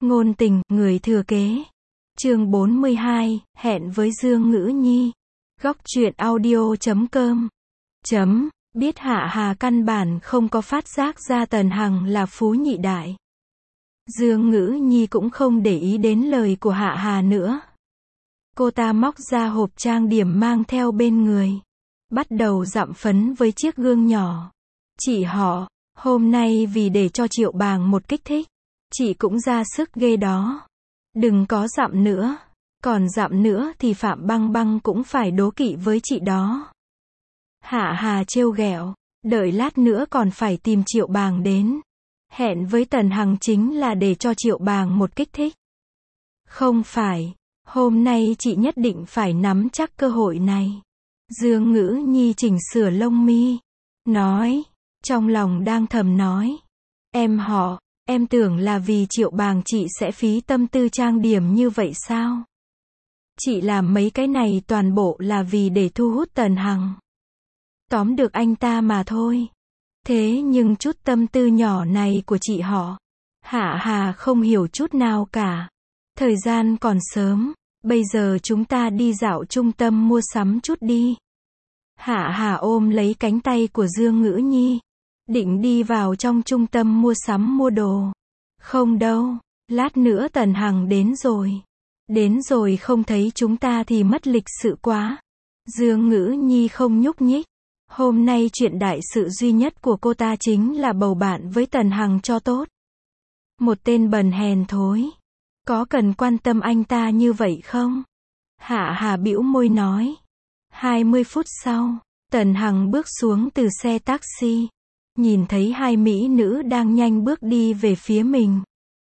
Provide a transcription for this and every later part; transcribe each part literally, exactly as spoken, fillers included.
Ngôn tình, người thừa kế. Chương bốn mươi hai, hẹn với Dương Ngữ Nhi. Góc truyện audio chấm com. Chấm, biết Hạ Hà căn bản không có phát giác ra Tần Hằng là phú nhị đại. Dương Ngữ Nhi cũng không để ý đến lời của Hạ Hà nữa. Cô ta móc ra hộp trang điểm mang theo bên người. Bắt đầu dặm phấn với chiếc gương nhỏ. Chị họ, hôm nay vì để cho Triệu Bàng một kích thích, chị cũng ra sức ghê đó. Đừng có dặm nữa. Còn dặm nữa thì Phạm Băng Băng cũng phải đố kỵ với chị đó. Hạ Hà trêu ghẹo, đợi lát nữa còn phải tìm Triệu Bàng đến. Hẹn với Tần Hằng chính là để cho Triệu Bàng một kích thích. Không phải, hôm nay chị nhất định phải nắm chắc cơ hội này. Dương Ngữ Nhi chỉnh sửa lông mi, nói, trong lòng đang thầm nói. Em họ, em tưởng là vì Triệu Bàng chị sẽ phí tâm tư trang điểm như vậy sao? Chị làm mấy cái này toàn bộ là vì để thu hút Tần Hằng. Tóm được anh ta mà thôi. Thế nhưng chút tâm tư nhỏ này của chị họ, Hạ Hà không hiểu chút nào cả. Thời gian còn sớm, bây giờ chúng ta đi dạo trung tâm mua sắm chút đi. Hạ Hà ôm lấy cánh tay của Dương Ngữ Nhi, định đi vào trong trung tâm mua sắm mua đồ. Không đâu, lát nữa Tần Hằng đến rồi. Đến rồi không thấy chúng ta thì mất lịch sự quá. Dương Ngữ Nhi không nhúc nhích. Hôm nay chuyện đại sự duy nhất của cô ta chính là bầu bạn với Tần Hằng cho tốt. Một tên bần hèn thối. Có cần quan tâm anh ta như vậy không? Hạ Hà bĩu môi nói. hai mươi phút sau, Tần Hằng bước xuống từ xe taxi. Nhìn thấy hai mỹ nữ đang nhanh bước đi về phía mình.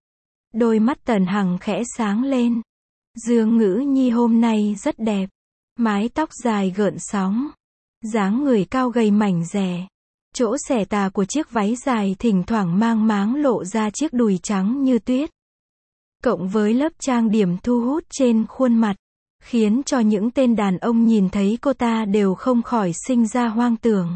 Đôi mắt Tần Hằng khẽ sáng lên. Dương Ngữ Nhi hôm nay rất đẹp. Mái tóc dài gợn sóng. Dáng người cao gầy mảnh dẻ. Chỗ xẻ tà của chiếc váy dài thỉnh thoảng mang máng lộ ra chiếc đùi trắng như tuyết. Cộng với lớp trang điểm thu hút trên khuôn mặt, khiến cho những tên đàn ông nhìn thấy cô ta đều không khỏi sinh ra hoang tưởng.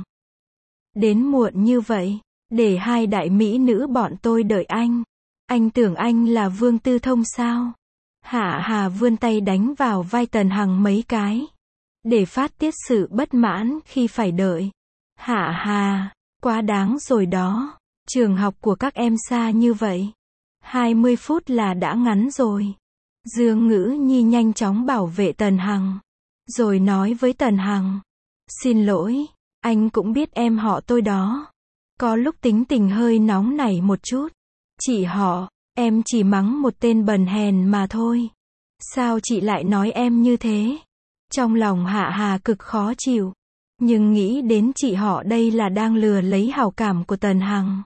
Đến muộn như vậy, để hai đại mỹ nữ bọn tôi đợi anh. Anh tưởng anh là Vương Tư Thông sao? Hạ Hà vươn tay đánh vào vai Tần Hằng mấy cái, để phát tiết sự bất mãn khi phải đợi. Hạ Hà, quá đáng rồi đó. Trường học của các em xa như vậy. hai mươi phút là đã ngắn rồi. Dương Ngữ Nhi nhanh chóng bảo vệ Tần Hằng. Rồi nói với Tần Hằng. Xin lỗi, anh cũng biết em họ tôi đó. Có lúc tính tình hơi nóng nảy một chút. Chị họ, em chỉ mắng một tên bần hèn mà thôi. Sao chị lại nói em như thế? Trong lòng Hạ Hà cực khó chịu. Nhưng nghĩ đến chị họ đây là đang lừa lấy hảo cảm của Tần Hằng.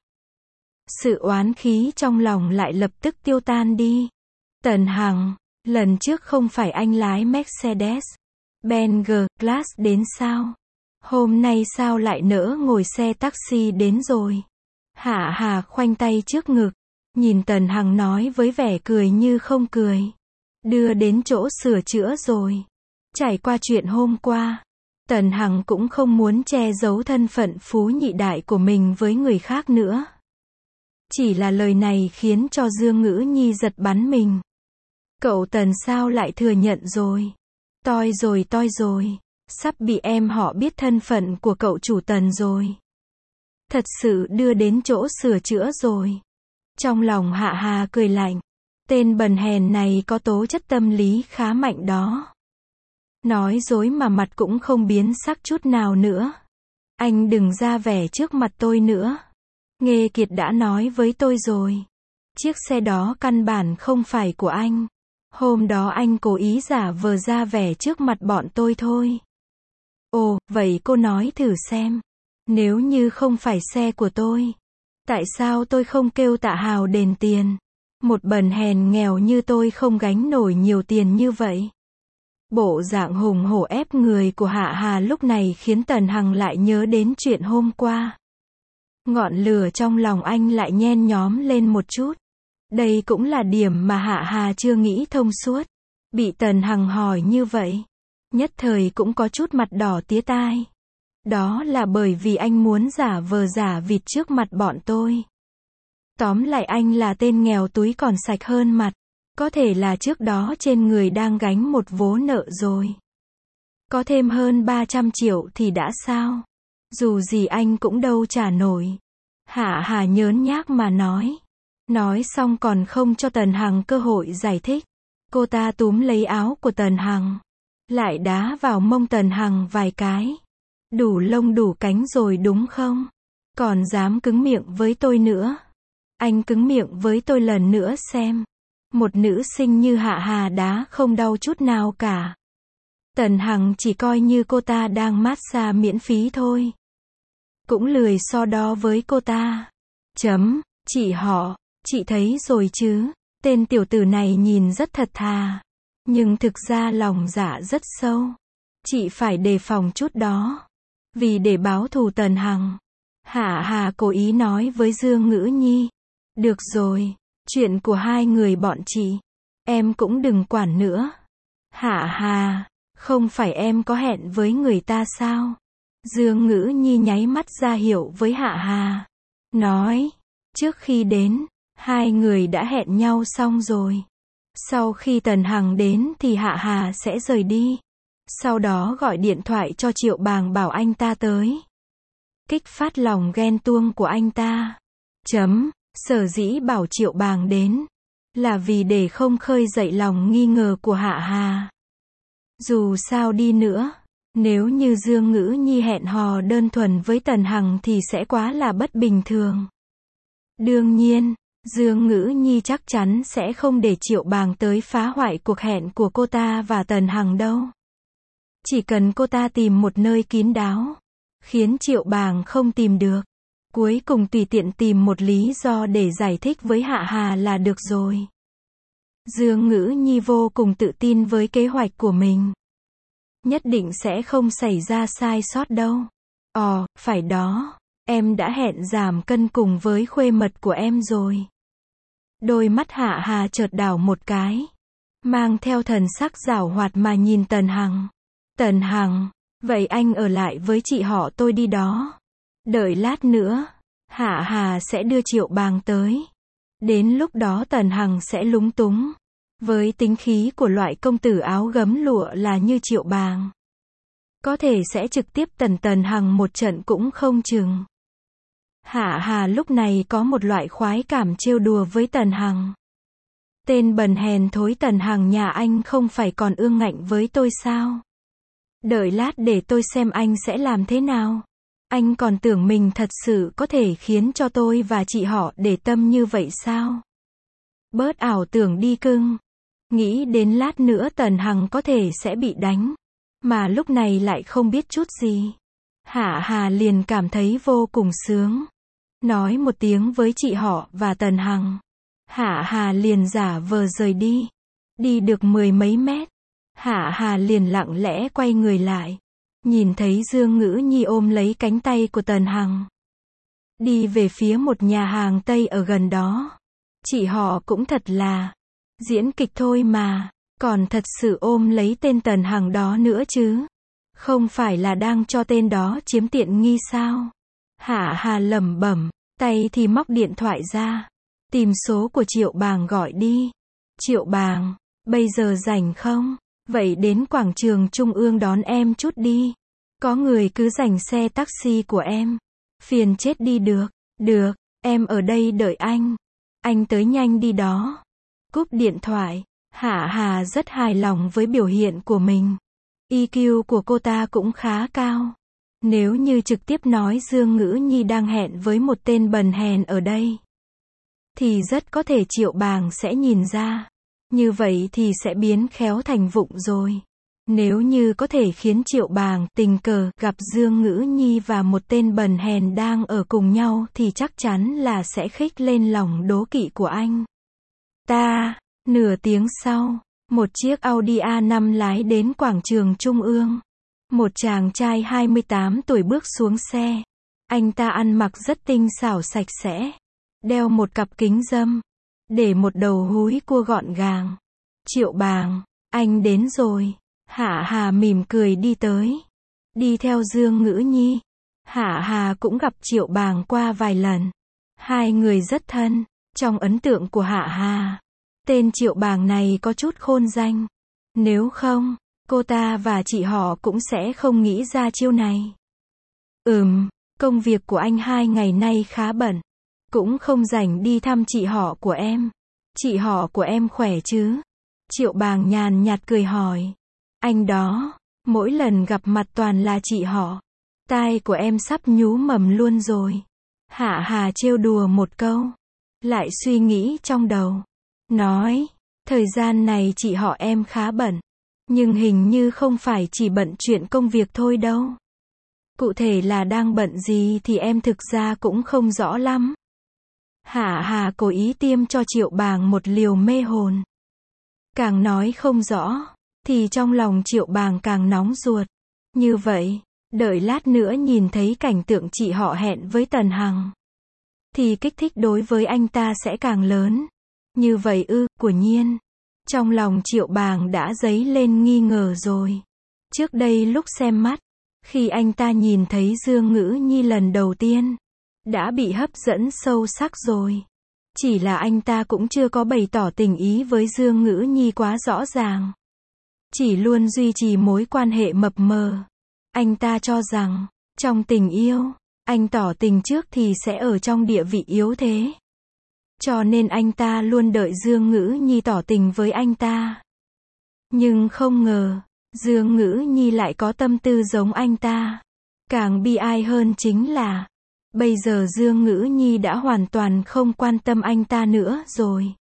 Sự oán khí trong lòng lại lập tức tiêu tan đi. Tần Hằng, lần trước không phải anh lái Mercedes Benz G-Class đến sao? Hôm nay sao lại nỡ ngồi xe taxi đến rồi? Hạ Hà khoanh tay trước ngực, nhìn Tần Hằng nói với vẻ cười như không cười. Đưa đến chỗ sửa chữa rồi. Trải qua chuyện hôm qua, Tần Hằng cũng không muốn che giấu thân phận phú nhị đại của mình với người khác nữa. Chỉ là lời này khiến cho Dương Ngữ Nhi giật bắn mình. Cậu Tần sao lại thừa nhận rồi? Toi rồi toi rồi. Sắp bị em họ biết thân phận của cậu chủ Tần rồi. Thật sự đưa đến chỗ sửa chữa rồi. Trong lòng Hạ Hà cười lạnh. Tên bần hèn này có tố chất tâm lý khá mạnh đó. Nói dối mà mặt cũng không biến sắc chút nào nữa. Anh đừng ra vẻ trước mặt tôi nữa. Nghê Kiệt đã nói với tôi rồi. Chiếc xe đó căn bản không phải của anh. Hôm đó anh cố ý giả vờ ra vẻ trước mặt bọn tôi thôi. Ồ, vậy cô nói thử xem. Nếu như không phải xe của tôi, tại sao tôi không kêu Tạ Hào đền tiền? Một bần hèn nghèo như tôi không gánh nổi nhiều tiền như vậy. Bộ dạng hùng hổ ép người của Hạ Hà lúc này khiến Tần Hằng lại nhớ đến chuyện hôm qua. Ngọn lửa trong lòng anh lại nhen nhóm lên một chút. Đây cũng là điểm mà Hạ Hà chưa nghĩ thông suốt. Bị Tần Hằng hỏi như vậy, nhất thời cũng có chút mặt đỏ tía tai. Đó là bởi vì anh muốn giả vờ giả vịt trước mặt bọn tôi. Tóm lại anh là tên nghèo túi còn sạch hơn mặt. Có thể là trước đó trên người đang gánh một vố nợ rồi. Có thêm hơn ba trăm triệu thì đã sao? Dù gì anh cũng đâu trả nổi. Hạ Hà nhớn nhác mà nói. Nói xong còn không cho Tần Hằng cơ hội giải thích. Cô ta túm lấy áo của Tần Hằng. Lại đá vào mông Tần Hằng vài cái. Đủ lông đủ cánh rồi đúng không? Còn dám cứng miệng với tôi nữa. Anh cứng miệng với tôi lần nữa xem. Một nữ sinh như Hạ Hà đá không đau chút nào cả. Tần Hằng chỉ coi như cô ta đang massage miễn phí thôi. Cũng lười so đo với cô ta. Chấm, chị họ, chị thấy rồi chứ, tên tiểu tử này nhìn rất thật thà. Nhưng thực ra lòng dạ rất sâu. Chị phải đề phòng chút đó. Vì để báo thù Tần Hằng. Hạ Hà cố ý nói với Dương Ngữ Nhi. Được rồi, chuyện của hai người bọn chị. Em cũng đừng quản nữa. Hạ Hà, không phải em có hẹn với người ta sao? Dương Ngữ Nhi nháy mắt ra hiệu với Hạ Hà. Nói, trước khi đến, hai người đã hẹn nhau xong rồi. Sau khi Tần Hằng đến thì Hạ Hà sẽ rời đi. Sau đó gọi điện thoại cho Triệu Bàng bảo anh ta tới. Kích phát lòng ghen tuông của anh ta. Chấm, sở dĩ bảo Triệu Bàng đến. Là vì để không khơi dậy lòng nghi ngờ của Hạ Hà. Dù sao đi nữa. Nếu như Dương Ngữ Nhi hẹn hò đơn thuần với Tần Hằng thì sẽ quá là bất bình thường. Đương nhiên, Dương Ngữ Nhi chắc chắn sẽ không để Triệu Bàng tới phá hoại cuộc hẹn của cô ta và Tần Hằng đâu. Chỉ cần cô ta tìm một nơi kín đáo, khiến Triệu Bàng không tìm được. Cuối cùng tùy tiện tìm một lý do để giải thích với Hạ Hà là được rồi. Dương Ngữ Nhi vô cùng tự tin với kế hoạch của mình. Nhất định sẽ không xảy ra sai sót đâu. Ồ, phải đó. Em đã hẹn giảm cân cùng với khuê mật của em rồi. Đôi mắt Hạ Hà chợt đảo một cái. Mang theo thần sắc giảo hoạt mà nhìn Tần Hằng. Tần Hằng, vậy anh ở lại với chị họ tôi đi đó. Đợi lát nữa, Hạ Hà sẽ đưa Triệu Bàng tới. Đến lúc đó Tần Hằng sẽ lúng túng. Với tính khí của loại công tử áo gấm lụa là như Triệu Bàng. Có thể sẽ trực tiếp tần Tần Hằng một trận cũng không chừng. Hạ Hà lúc này có một loại khoái cảm trêu đùa với Tần Hằng. Tên bần hèn thối Tần Hằng nhà anh không phải còn ương ngạnh với tôi sao? Đợi lát để tôi xem anh sẽ làm thế nào. Anh còn tưởng mình thật sự có thể khiến cho tôi và chị họ để tâm như vậy sao? Bớt ảo tưởng đi cưng. Nghĩ đến lát nữa Tần Hằng có thể sẽ bị đánh. Mà lúc này lại không biết chút gì. Hạ Hà liền cảm thấy vô cùng sướng. Nói một tiếng với chị họ và Tần Hằng. Hạ Hà liền giả vờ rời đi. Đi được mười mấy mét. Hạ Hà liền lặng lẽ quay người lại. Nhìn thấy Dương Ngữ Nhi ôm lấy cánh tay của Tần Hằng. Đi về phía một nhà hàng Tây ở gần đó. Chị họ cũng thật là diễn kịch thôi mà. Còn thật sự ôm lấy tên Tần Hằng đó nữa chứ. Không phải là đang cho tên đó chiếm tiện nghi sao? Hạ Hà lẩm bẩm, tay thì móc điện thoại ra. Tìm số của Triệu Bàng gọi đi. Triệu Bàng, bây giờ rảnh không? Vậy đến quảng trường Trung ương đón em chút đi. Có người cứ dành xe taxi của em. Phiền chết đi được. Được, em ở đây đợi anh. Anh tới nhanh đi đó. Cúp điện thoại. Hạ Hà rất hài lòng với biểu hiện của mình. i kiu của cô ta cũng khá cao. Nếu như trực tiếp nói Dương Ngữ Nhi đang hẹn với một tên bần hèn ở đây, thì rất có thể Triệu Bàng sẽ nhìn ra. Như vậy thì sẽ biến khéo thành vụng rồi. Nếu như có thể khiến Triệu Bàng tình cờ gặp Dương Ngữ Nhi và một tên bần hèn đang ở cùng nhau thì chắc chắn là sẽ khích lên lòng đố kỵ của anh ta. Nửa tiếng sau, một chiếc Audi a năm lái đến quảng trường Trung ương. Một chàng trai hai mươi tám tuổi bước xuống xe. Anh ta ăn mặc rất tinh xảo sạch sẽ. Đeo một cặp kính râm. Để một đầu húi cua gọn gàng. Triệu Bàng, anh đến rồi. Hạ Hà mỉm cười đi tới. Đi theo Dương Ngữ Nhi. Hạ Hà cũng gặp Triệu Bàng qua vài lần. Hai người rất thân. Trong ấn tượng của Hạ Hà, tên Triệu Bàng này có chút khôn danh. Nếu không, cô ta và chị họ cũng sẽ không nghĩ ra chiêu này. Ừm, công việc của anh hai ngày nay khá bận. Cũng không rảnh đi thăm chị họ của em. Chị họ của em khỏe chứ? Triệu Bàng nhàn nhạt cười hỏi. Anh đó, mỗi lần gặp mặt toàn là chị họ. Tai của em sắp nhú mầm luôn rồi. Hạ Hà trêu đùa một câu. Lại suy nghĩ trong đầu. Nói, thời gian này chị họ em khá bận. Nhưng hình như không phải chỉ bận chuyện công việc thôi đâu. Cụ thể là đang bận gì thì em thực ra cũng không rõ lắm. Hạ Hà cố ý tiêm cho Triệu Bàng một liều mê hồn. Càng nói không rõ, thì trong lòng Triệu Bàng càng nóng ruột. Như vậy, đợi lát nữa nhìn thấy cảnh tượng chị họ hẹn với Tần Hằng, thì kích thích đối với anh ta sẽ càng lớn. Như vậy ư, của nhiên. Trong lòng Triệu Bàng đã dấy lên nghi ngờ rồi. Trước đây lúc xem mắt, khi anh ta nhìn thấy Dương Ngữ Nhi lần đầu tiên, đã bị hấp dẫn sâu sắc rồi. Chỉ là anh ta cũng chưa có bày tỏ tình ý với Dương Ngữ Nhi quá rõ ràng. Chỉ luôn duy trì mối quan hệ mập mờ. Anh ta cho rằng, trong tình yêu, anh tỏ tình trước thì sẽ ở trong địa vị yếu thế. Cho nên anh ta luôn đợi Dương Ngữ Nhi tỏ tình với anh ta. Nhưng không ngờ, Dương Ngữ Nhi lại có tâm tư giống anh ta. Càng bi ai hơn chính là, bây giờ Dương Ngữ Nhi đã hoàn toàn không quan tâm anh ta nữa rồi.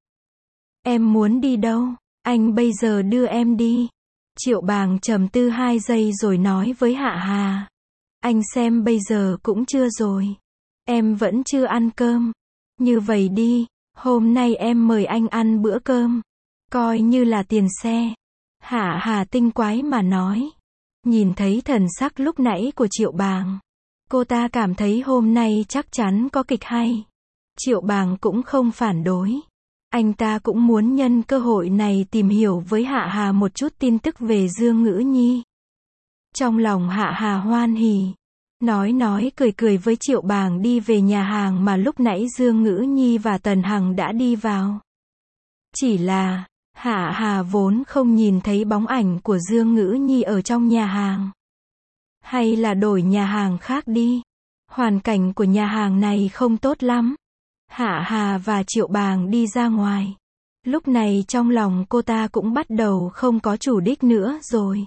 Em muốn đi đâu? Anh bây giờ đưa em đi. Triệu Bàng trầm tư hai giây rồi nói với Hạ Hà. Anh xem bây giờ cũng chưa rồi. Em vẫn chưa ăn cơm. Như vậy đi, hôm nay em mời anh ăn bữa cơm. Coi như là tiền xe. Hạ Hà tinh quái mà nói. Nhìn thấy thần sắc lúc nãy của Triệu Bàng, cô ta cảm thấy hôm nay chắc chắn có kịch hay. Triệu Bàng cũng không phản đối. Anh ta cũng muốn nhân cơ hội này tìm hiểu với Hạ Hà một chút tin tức về Dương Ngữ Nhi. Trong lòng Hạ Hà hoan hỉ. Nói nói cười cười với Triệu Bàng đi về nhà hàng mà lúc nãy Dương Ngữ Nhi và Tần Hằng đã đi vào. Chỉ là, Hạ Hà vốn không nhìn thấy bóng ảnh của Dương Ngữ Nhi ở trong nhà hàng. Hay là đổi nhà hàng khác đi. Hoàn cảnh của nhà hàng này không tốt lắm. Hạ Hà và Triệu Bàng đi ra ngoài. Lúc này trong lòng cô ta cũng bắt đầu không có chủ đích nữa rồi.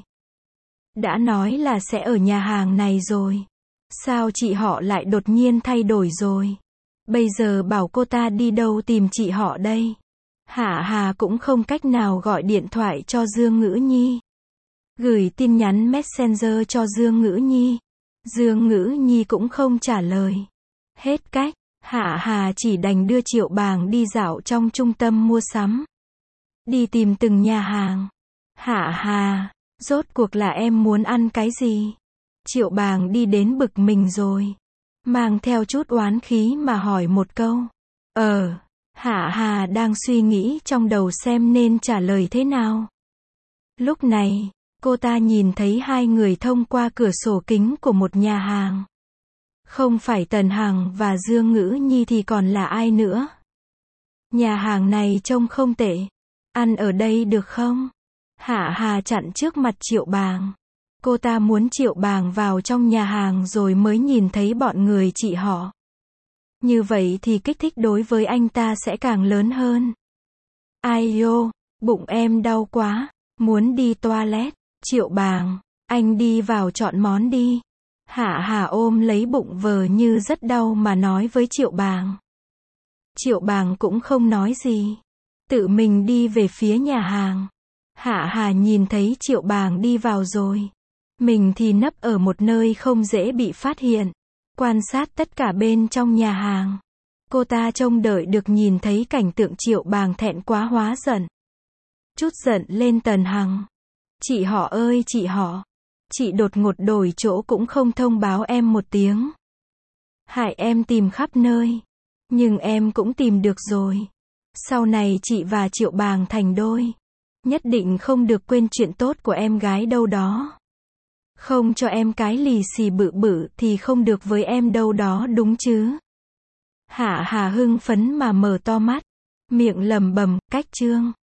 Đã nói là sẽ ở nhà hàng này rồi. Sao chị họ lại đột nhiên thay đổi rồi? Bây giờ bảo cô ta đi đâu tìm chị họ đây? Hạ Hà cũng không cách nào gọi điện thoại cho Dương Ngữ Nhi. Gửi tin nhắn Messenger cho Dương Ngữ Nhi. Dương Ngữ Nhi cũng không trả lời. Hết cách, Hạ Hà chỉ đành đưa Triệu Bàng đi dạo trong trung tâm mua sắm. Đi tìm từng nhà hàng. Hạ Hà, rốt cuộc là em muốn ăn cái gì? Triệu Bàng đi đến bực mình rồi. Mang theo chút oán khí mà hỏi một câu. Ờ, Hạ Hà đang suy nghĩ trong đầu xem nên trả lời thế nào. Lúc này, cô ta nhìn thấy hai người thông qua cửa sổ kính của một nhà hàng. Không phải Tần Hằng và Dương Ngữ Nhi thì còn là ai nữa? Nhà hàng này trông không tệ. Ăn ở đây được không? Hạ Hà chặn trước mặt Triệu Bàng. Cô ta muốn Triệu Bàng vào trong nhà hàng rồi mới nhìn thấy bọn người chị họ. Như vậy thì kích thích đối với anh ta sẽ càng lớn hơn. Ai yo, bụng em đau quá, muốn đi toilet. Triệu Bàng, anh đi vào chọn món đi. Hạ Hà ôm lấy bụng vờ như rất đau mà nói với Triệu Bàng. Triệu Bàng cũng không nói gì. Tự mình đi về phía nhà hàng. Hạ Hà nhìn thấy Triệu Bàng đi vào rồi. Mình thì nấp ở một nơi không dễ bị phát hiện. Quan sát tất cả bên trong nhà hàng. Cô ta trông đợi được nhìn thấy cảnh tượng Triệu Bàng thẹn quá hóa giận. Chút giận lên Tần Hằng. Chị họ ơi chị họ. Chị đột ngột đổi chỗ cũng không thông báo em một tiếng. Hại em tìm khắp nơi. Nhưng em cũng tìm được rồi. Sau này chị và Triệu Bàng thành đôi. Nhất định không được quên chuyện tốt của em gái đâu đó. Không cho em cái lì xì bự bự thì không được với em đâu đó đúng chứ. Hạ Hà hưng phấn mà mở to mắt, miệng lẩm bẩm, cách chương.